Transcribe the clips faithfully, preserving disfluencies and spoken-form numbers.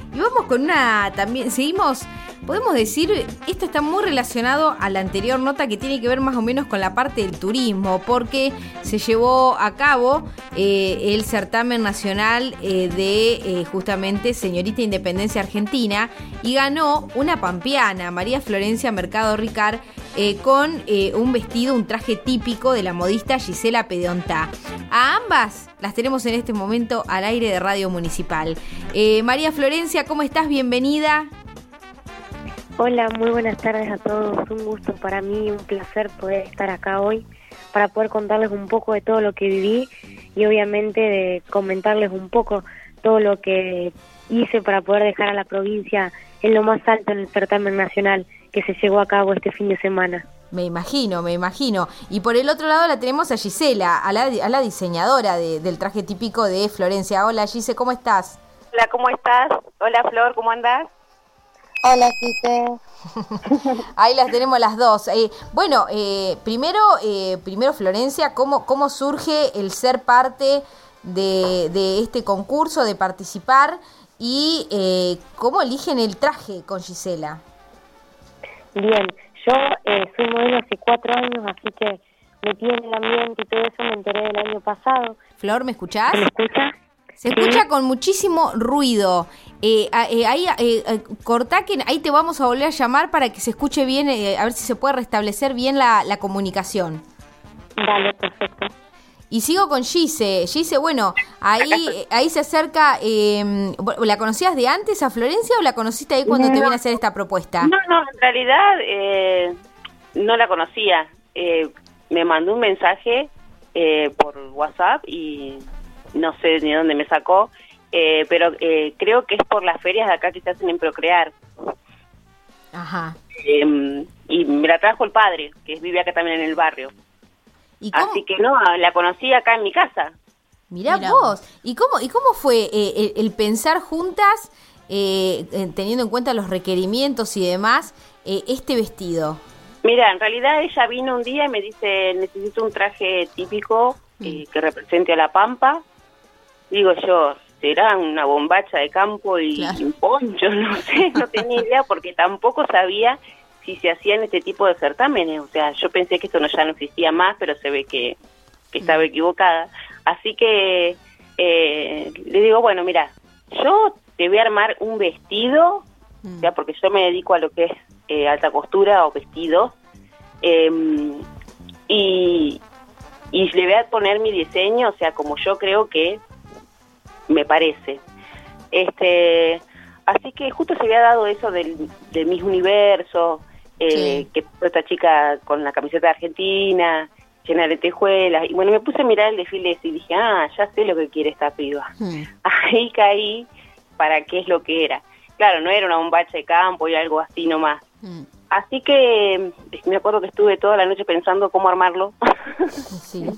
Y vamos con una también, seguimos, podemos decir, esto está muy relacionado a la anterior nota que tiene que ver más o menos con la parte del turismo, porque se llevó a cabo eh, el certamen nacional eh, de eh, justamente Señorita Independencia Argentina y ganó una pampeana, María Florencia Mercado Ricard, eh, con eh, un vestido, un traje típico de la modista Gisela Pediontá. A ambas las tenemos en este momento al aire de Radio Municipal. Eh, María Florencia, ¿cómo estás? Bienvenida. Hola, muy buenas tardes a todos. Un gusto para mí, un placer poder estar acá hoy para poder contarles un poco de todo lo que viví y obviamente de comentarles un poco todo lo que hice para poder dejar a la provincia en lo más alto en el certamen nacional que se llevó a cabo este fin de semana. Me imagino, me imagino. Y por el otro lado la tenemos a Gisela, a la, a la diseñadora de, del traje típico de Florencia. Hola Gise, ¿cómo estás? Hola, ¿cómo estás? Hola Flor, ¿cómo andás? Hola Gise. Ahí las tenemos las dos. Eh, bueno, eh, primero, eh, primero Florencia, ¿cómo, cómo surge el ser parte de, de este concurso, de participar y eh, cómo eligen el traje con Gisela? Bien, yo eh, soy modelo hace cuatro años, así que metí en el ambiente y todo eso me enteré del año pasado. Flor, ¿me escuchás? ¿Me escucha? Se escucha con muchísimo ruido. Eh, eh, ahí eh, eh, cortá que ahí te vamos a volver a llamar para que se escuche bien, eh, a ver si se puede restablecer bien la, la comunicación. Dale, perfecto. Y sigo con Gise. Gise, bueno, ahí ahí se acerca. Eh, ¿La conocías de antes a Florencia o la conociste ahí cuando no, te viene a hacer esta propuesta? No, no, en realidad eh, no la conocía. Eh, me mandó un mensaje eh, por WhatsApp y no sé ni dónde me sacó, eh, pero eh, creo que es por las ferias de acá que se hacen en Procrear. Ajá. Eh, y me la trajo el padre, que vive acá también en el barrio. ¿Y cómo? Así que no, la conocí acá en mi casa. Mirá, Mirá vos. ¿Y cómo, y cómo fue eh, el, el pensar juntas, eh, teniendo en cuenta los requerimientos y demás, eh, este vestido? Mira, en realidad ella vino un día y me dice, necesito un traje típico eh, que represente a La Pampa. Digo yo, será una bombacha de campo y, claro, un poncho, no sé, no tenía idea porque tampoco sabía si se hacían este tipo de certámenes. O sea, yo pensé que esto no ya no existía más, pero se ve que, que estaba equivocada. Así que eh, le digo, bueno, mira, yo te voy a armar un vestido, mm. o sea, porque yo me dedico a lo que es eh, alta costura o vestidos, eh, y, y le voy a poner mi diseño, o sea, como yo creo que me parece. Este, así que justo se había dado eso del, de Miss Universo, eh, sí. que esta chica con la camiseta de Argentina, llena de lentejuelas, y bueno, me puse a mirar el desfile ese y dije, ah, ya sé lo que quiere esta piba. Hmm. Ahí caí para qué es lo que era. Claro, no era una bombacha de campo y algo así nomás. Hmm. Así que me acuerdo que estuve toda la noche pensando cómo armarlo. Sí.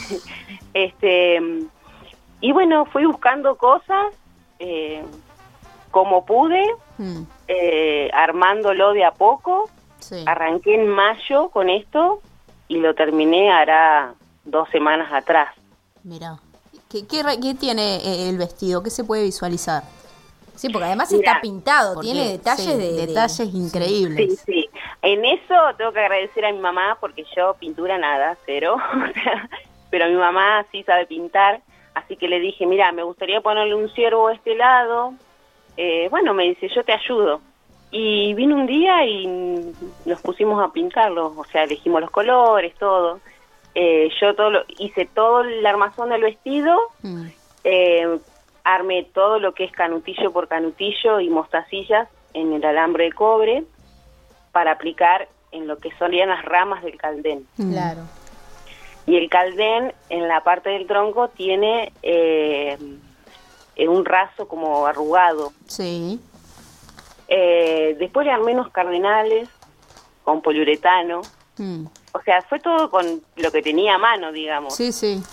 este, y bueno, fui buscando cosas eh, como pude, hmm. eh, armándolo de a poco. Sí. Arranqué en mayo con esto y lo terminé hará dos semanas atrás. Mira, ¿qué, qué, qué tiene el vestido? ¿Qué se puede visualizar? Sí, porque además Mirá, está pintado, porque, tiene detalles sí, de detalles de, increíbles. Sí, sí. En eso tengo que agradecer a mi mamá porque yo pintura nada, cero. Pero mi mamá sí sabe pintar, así que le dije, mira, me gustaría ponerle un ciervo a este lado. Eh, bueno, me dice, yo te ayudo. Y vino un día y nos pusimos a pintarlo, o sea, elegimos los colores, todo. Eh, yo todo lo, hice todo el armazón del vestido, mm. eh, armé todo lo que es canutillo por canutillo y mostacillas en el alambre de cobre para aplicar en lo que solían las ramas del caldén. Claro. Y el caldén en la parte del tronco tiene eh, un raso como arrugado. Sí. Eh, después le armé unos cardenales con poliuretano. Mm. O sea, fue todo con lo que tenía a mano, digamos. Sí, sí.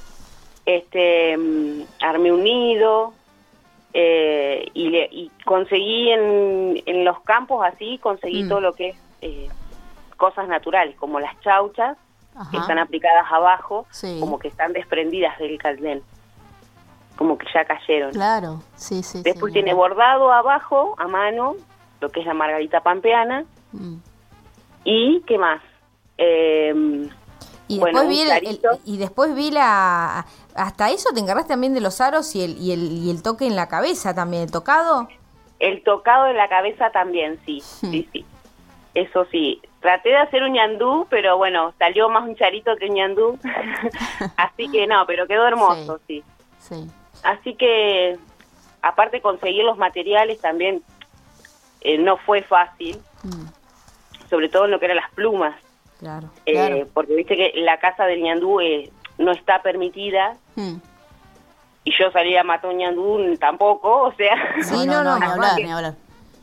Este, um, armé un nido eh, y, le, y conseguí en, en los campos así, conseguí mm. todo lo que es eh, cosas naturales, como las chauchas, Ajá. que están aplicadas abajo, sí. como que están desprendidas del caldén. como que ya cayeron. Claro, sí, sí. Después sí, tiene mira. bordado abajo, a mano, lo que es la margarita pampeana. Mm. ¿Y qué más? Eh, Y bueno, después vi un el, el- clarito. y después vi la hasta eso te encargaste también de los aros y el y el y el toque en la cabeza también, el tocado. El tocado de la cabeza también, sí, sí, sí. Eso sí. Traté de hacer un ñandú, pero bueno, salió más un charito que un ñandú. Así que no, pero quedó hermoso, sí. Sí. Sí. Así que, aparte conseguir los materiales también eh, no fue fácil, Mm. sobre todo en lo que eran las plumas. Claro. Eh, Claro. Porque viste que la casa del ñandú eh, no está permitida, Mm. y yo salí a matar un ñandú tampoco, o sea... Sí, no, no, ni más hablar, vale. ni hablar.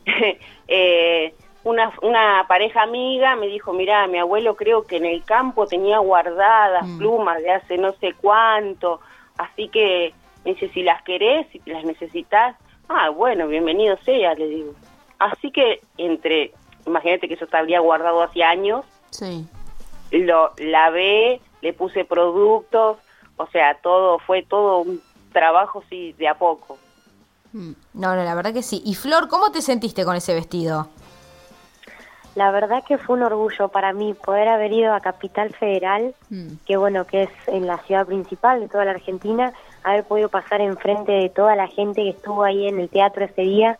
eh, una, una pareja amiga me dijo, mirá, mi abuelo creo que en el campo tenía guardadas Mm. plumas de hace no sé cuánto, así que me dice, si las querés, si las necesitas, ah, bueno, bienvenido sea, le digo. Así que entre, imagínate que eso estaría guardado hace años, Sí. lo lavé, le puse productos, o sea, todo, fue todo un trabajo, sí, de a poco. Mm. No, no, la verdad que sí. Y Flor, ¿cómo te sentiste con ese vestido? La verdad que fue un orgullo para mí poder haber ido a Capital Federal, Mm. que bueno, que es en la ciudad principal de toda la Argentina, haber podido pasar enfrente de toda la gente que estuvo ahí en el teatro ese día.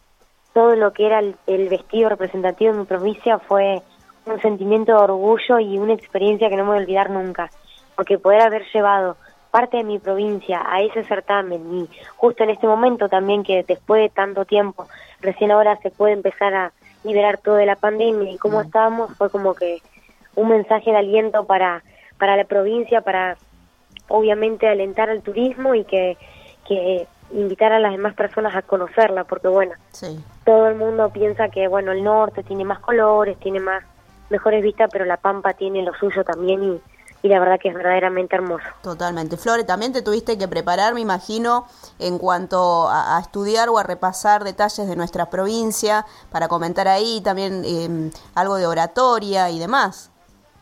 Todo lo que era el, el vestido representativo de mi provincia fue un sentimiento de orgullo y una experiencia que no me voy a olvidar nunca, porque poder haber llevado parte de mi provincia a ese certamen y justo en este momento también que después de tanto tiempo, recién ahora se puede empezar a liberar todo de la pandemia y cómo Mm. estábamos, fue como que un mensaje de aliento para, para la provincia, para obviamente alentar al turismo y que, que invitar a las demás personas a conocerla, porque bueno, Sí. todo el mundo piensa que bueno, el norte tiene más colores, tiene más mejores vistas, pero la Pampa tiene lo suyo también y, y la verdad que es verdaderamente hermoso. Totalmente. Flore, también te tuviste que preparar, me imagino, en cuanto a, a estudiar o a repasar detalles de nuestra provincia para comentar ahí, también eh, algo de oratoria y demás.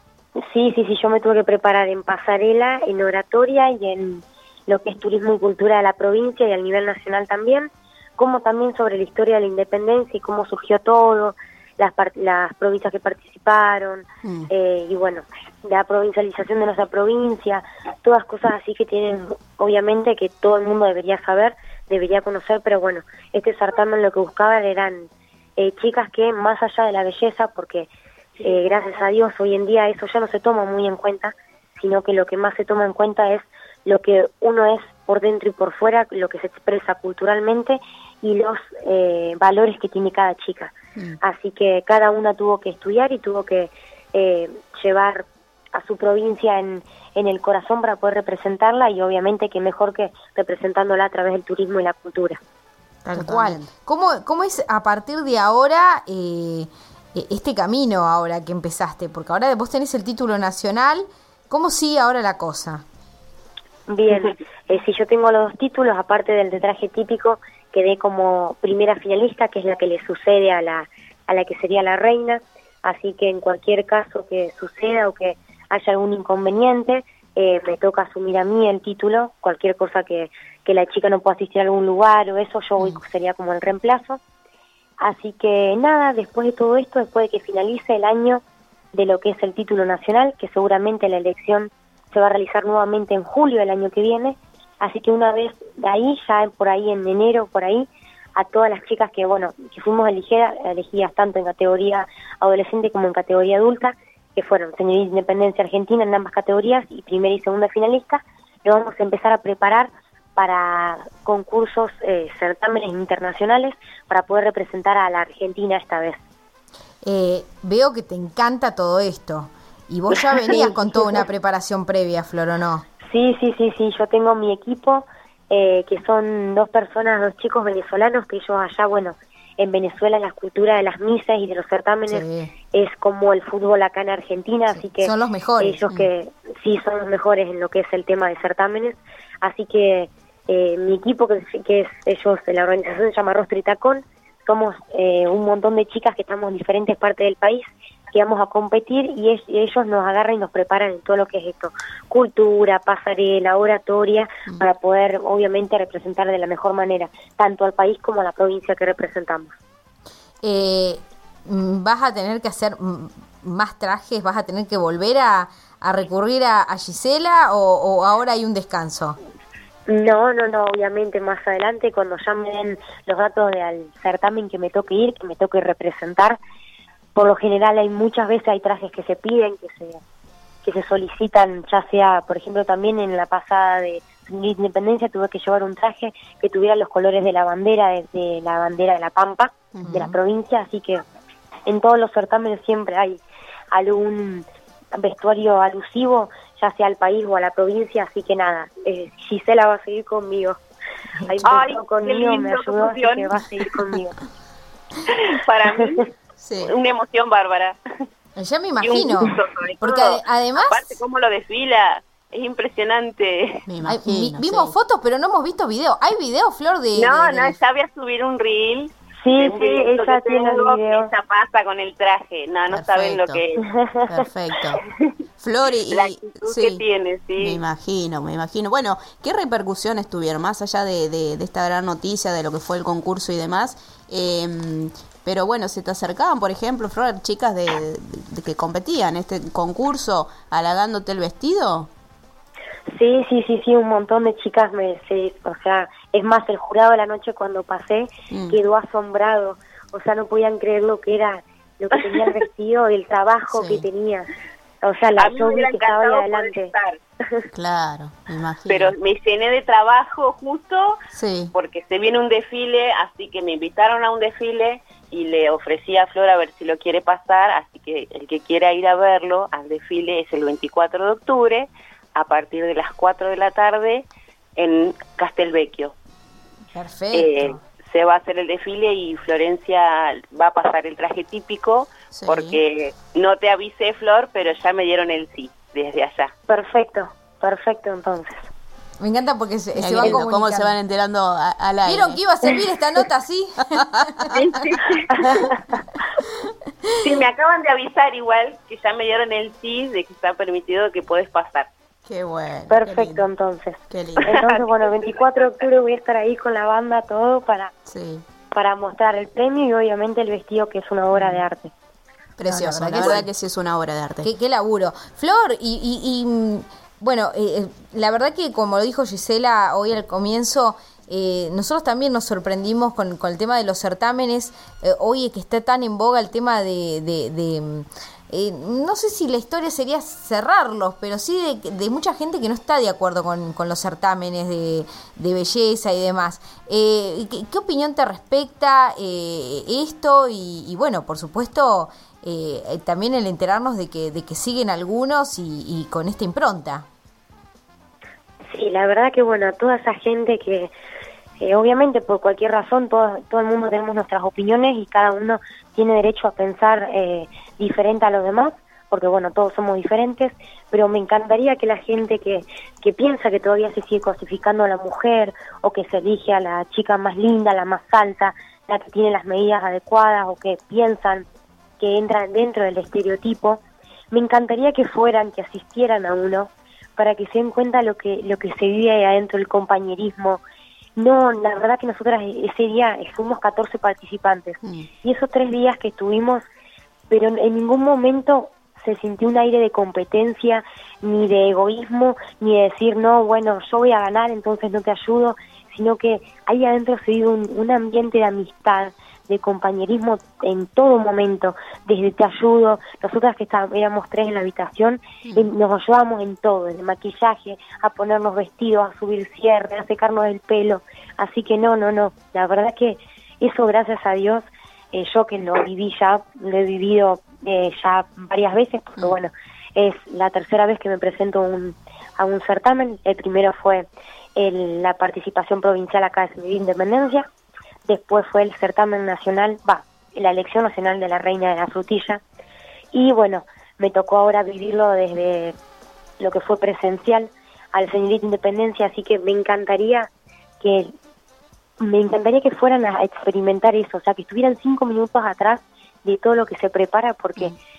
Sí, sí, sí, yo me tuve que preparar en pasarela, en oratoria y en lo que es turismo y cultura de la provincia y a nivel nacional también, como también sobre la historia de la independencia y cómo surgió todo, las, par- las provincias que participaron, Mm. eh, y bueno, la provincialización de nuestra provincia, todas cosas así que tienen, obviamente, que todo el mundo debería saber, debería conocer, pero bueno, este certamen lo que buscaba eran eh, chicas que más allá de la belleza, porque eh, gracias a Dios hoy en día eso ya no se toma muy en cuenta, sino que lo que más se toma en cuenta es lo que uno es por dentro y por fuera, lo que se expresa culturalmente y los eh, valores que tiene cada chica. Mm. Así que cada una tuvo que estudiar y tuvo que eh, llevar a su provincia en, en el corazón para poder representarla y obviamente que mejor que representándola a través del turismo y la cultura. Tal Totalmente. cual. ¿Cómo, ¿Cómo es a partir de ahora eh, eh, este camino ahora que empezaste? Porque ahora vos tenés el título nacional. ¿Cómo sigue ahora la cosa? Bien, eh, si yo tengo los dos títulos, aparte del de traje típico, quedé como primera finalista, que es la que le sucede a la, a la que sería la reina, así que en cualquier caso que suceda o que haya algún inconveniente, eh, me toca asumir a mí el título, cualquier cosa que, que la chica no pueda asistir a algún lugar o eso, yo voy, sería como el reemplazo. Así que nada, después de todo esto, después de que finalice el año de lo que es el título nacional, que seguramente la elección se va a realizar nuevamente en julio del año que viene, así que una vez de ahí, ya por ahí en enero, por ahí, a todas las chicas que, bueno, que fuimos elegidas, elegidas tanto en categoría adolescente como en categoría adulta, que fueron Señorita Independencia Argentina en ambas categorías y primera y segunda finalista, lo vamos a empezar a preparar para concursos, eh, certámenes internacionales, para poder representar a la Argentina esta vez. Eh, veo que te encanta todo esto. Y vos ya venías con toda una preparación previa, Flor, ¿o no? Sí, sí, sí, sí, yo tengo mi equipo, eh, que son dos personas, dos chicos venezolanos, que ellos allá, bueno, en Venezuela la cultura de las misas y de los certámenes Sí. es como el fútbol acá en Argentina, Sí, así que son los mejores. ellos que sí son los mejores en lo que es el tema de certámenes, así que eh, mi equipo, que, que es ellos, la organización se llama Rostro y Tacón, somos eh, un montón de chicas que estamos en diferentes partes del país, que vamos a competir y, es, y ellos nos agarran y nos preparan en todo lo que es esto, cultura, pasarela, oratoria, mm. para poder obviamente representar de la mejor manera, tanto al país como a la provincia que representamos. Eh, ¿Vas a tener que hacer más trajes? ¿Vas a tener que volver a, a recurrir a, a Gisela o, o ahora hay un descanso? No, no, no, obviamente más adelante cuando ya me den los datos del certamen que me toque ir, que me toque representar, por lo general hay muchas veces hay trajes que se piden, que se que se solicitan, ya sea, por ejemplo, también en la pasada de Independencia tuve que llevar un traje que tuviera los colores de la bandera, de, de la bandera de La Pampa, uh-huh. de la provincia, así que en todos los certámenes siempre hay algún vestuario alusivo, ya sea al país o a la provincia, así que nada, eh, Gisela va a seguir conmigo. Ahí Ay, conmigo, lindo, me ayudó, así que va a seguir conmigo. Para mí, sí. Una emoción bárbara. Ya me imagino, gusto, porque ad- además... Aparte, cómo lo desfila, es impresionante. Me imagino, Ay, vimos sí. fotos, pero no hemos visto videos. ¿Hay videos, Flor, de...? No, de, de... no, ya voy a subir un reel. Sí, sí, ella tiene el video. Esa pasa con el traje, no, no Perfecto. Saben lo que es. Perfecto. Flor, y, la actitud sí, que tiene, sí. Me imagino, me imagino. Bueno, ¿qué repercusiones tuvieron, más allá de, de, de esta gran noticia, de lo que fue el concurso y demás? Eh, pero bueno, ¿se te acercaban, por ejemplo, Flor, chicas de, de, de que competían en este concurso halagándote el vestido? Sí, sí, sí, sí, un montón de chicas me, sí, o sea, es más, el jurado de la noche cuando pasé mm. quedó asombrado, o sea, no podían creer lo que era, lo que tenía el vestido, el trabajo sí. que tenía, o sea, la yo vi que estaba ahí adelante. Claro, me imagino. Pero me llené de trabajo justo sí. porque se viene un desfile, así que me invitaron a un desfile y le ofrecí a Flor a ver si lo quiere pasar, así que el que quiera ir a verlo al desfile es el veinticuatro de octubre, a partir de las cuatro de la tarde en Castelvecchio. Perfecto. Eh, se va a hacer el desfile y Florencia va a pasar el traje típico, sí. porque no te avisé, Flor, pero ya me dieron el sí desde allá. Perfecto, perfecto entonces. Me encanta porque se, se van comunicando. ¿Cómo se van enterando a, al aire? ¿Vieron que iba a servir esta nota así? Sí, sí, sí. Sí, me acaban de avisar igual que ya me dieron el sí de que está permitido que puedes pasar. Qué bueno. Perfecto, qué entonces. Qué lindo. Entonces, bueno, el veinticuatro de octubre voy a estar ahí con la banda, todo, para, sí. para mostrar el premio y obviamente el vestido, que es una obra de arte. Precioso, no, la verdad, la verdad que sí es una obra de arte. Qué, qué laburo. Flor, y, y, y bueno, eh, la verdad que como lo dijo Gisela hoy al comienzo, eh, nosotros también nos sorprendimos con, con el tema de los certámenes, eh, hoy que está tan en boga el tema de... de, de Eh, no sé si la historia sería cerrarlos, pero sí de, de mucha gente que no está de acuerdo con, con los certámenes de, de belleza y demás. Eh, ¿qué, ¿Qué opinión te respecta eh, esto? Y, y bueno, por supuesto, eh, también el enterarnos de que, de que siguen algunos y, y con esta impronta. Sí, la verdad que bueno, toda esa gente que... Eh, obviamente por cualquier razón todo, todo el mundo tenemos nuestras opiniones y cada uno tiene derecho a pensar eh, diferente a los demás, porque bueno, todos somos diferentes, pero me encantaría que la gente que, que piensa que todavía se sigue cosificando a la mujer o que se elige a la chica más linda, la más alta, la que tiene las medidas adecuadas o que piensan que entran dentro del estereotipo, me encantaría que fueran, que asistieran a uno para que se den cuenta lo que, lo que se vive ahí adentro, el compañerismo. No, la verdad que nosotras ese día fuimos catorce participantes mm. y esos tres días que estuvimos, pero en ningún momento se sintió un aire de competencia, ni de egoísmo, ni de decir, no, bueno, yo voy a ganar, entonces no te ayudo, sino que ahí adentro se vive un, un ambiente de amistad, de compañerismo en todo momento, desde te ayudo, nosotras que estábamos, éramos tres en la habitación, mm. eh, nos ayudábamos en todo, en el maquillaje, a ponernos vestidos, a subir cierre, a secarnos el pelo, así que no, no, no, la verdad que eso gracias a Dios, eh, yo que lo viví ya, lo he vivido eh, ya varias veces, porque mm. bueno, es la tercera vez que me presento un, a un certamen, el primero fue el, la participación provincial acá de Independencia, después fue el certamen nacional, va, la elección nacional de la Reina de la Frutilla, y bueno, me tocó ahora vivirlo desde lo que fue presencial al Señorita Independencia, así que me encantaría que me encantaría que fueran a experimentar eso, o sea, que estuvieran cinco minutos atrás de todo lo que se prepara, porque mm.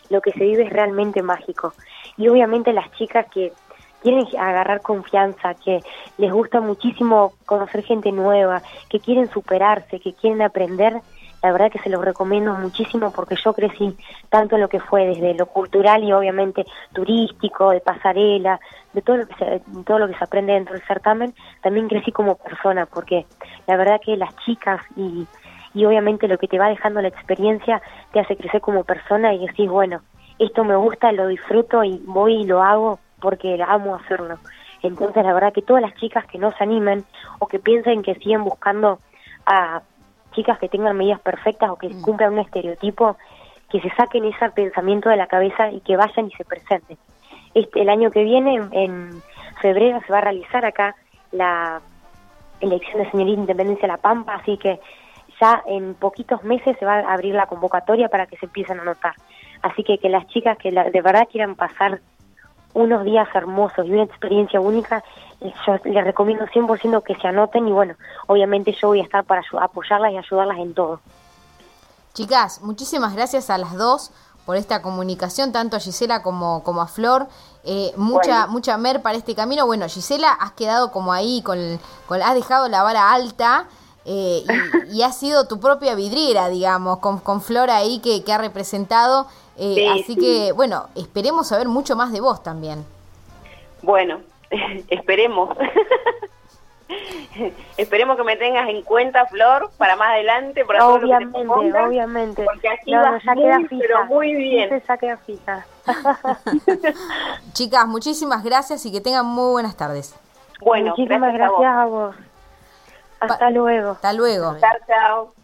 lo que se vive es realmente mágico. Y obviamente las chicas que quieren agarrar confianza, que les gusta muchísimo conocer gente nueva, que quieren superarse, que quieren aprender, la verdad que se los recomiendo muchísimo porque yo crecí tanto en lo que fue desde lo cultural y obviamente turístico, de pasarela, de todo lo que se, de todo lo que se aprende dentro del certamen, también crecí como persona porque la verdad que las chicas y, y obviamente lo que te va dejando la experiencia te hace crecer como persona y decís, bueno, esto me gusta, lo disfruto y voy y lo hago porque amo hacerlo. Entonces la verdad que todas las chicas que no se animen o que piensen que siguen buscando a chicas que tengan medidas perfectas o que mm. cumplan un estereotipo, que se saquen ese pensamiento de la cabeza y que vayan y se presenten. Este, el año que viene, en, en febrero, se va a realizar acá la elección de señorita Independencia de La Pampa, así que ya en poquitos meses se va a abrir la convocatoria para que se empiecen a anotar. Así que que las chicas que la, de verdad quieran pasar unos días hermosos y una experiencia única, yo les recomiendo cien por ciento que se anoten y bueno, obviamente yo voy a estar para apoyarlas y ayudarlas en todo. Chicas, muchísimas gracias a las dos por esta comunicación, tanto a Gisela como, como a Flor. Eh, mucha bueno. mucha mer para este camino. Bueno, Gisela, has quedado como ahí, con, con has dejado la vara alta eh, y, y has sido tu propia vidriera, digamos, con, con Flor ahí que, que ha representado. Eh, sí, así sí. que, bueno, esperemos saber mucho más de vos también. Bueno, esperemos. Esperemos que me tengas en cuenta, Flor, para más adelante. Para obviamente, todo lo que te pongas, obviamente. Porque aquí no, vas ya muy, queda fija. Pero muy bien. Sí, ya queda fija. Chicas, muchísimas gracias y que tengan muy buenas tardes. Bueno, muchísimas gracias, gracias a vos. Hasta pa- luego. Hasta luego. Chao, chao.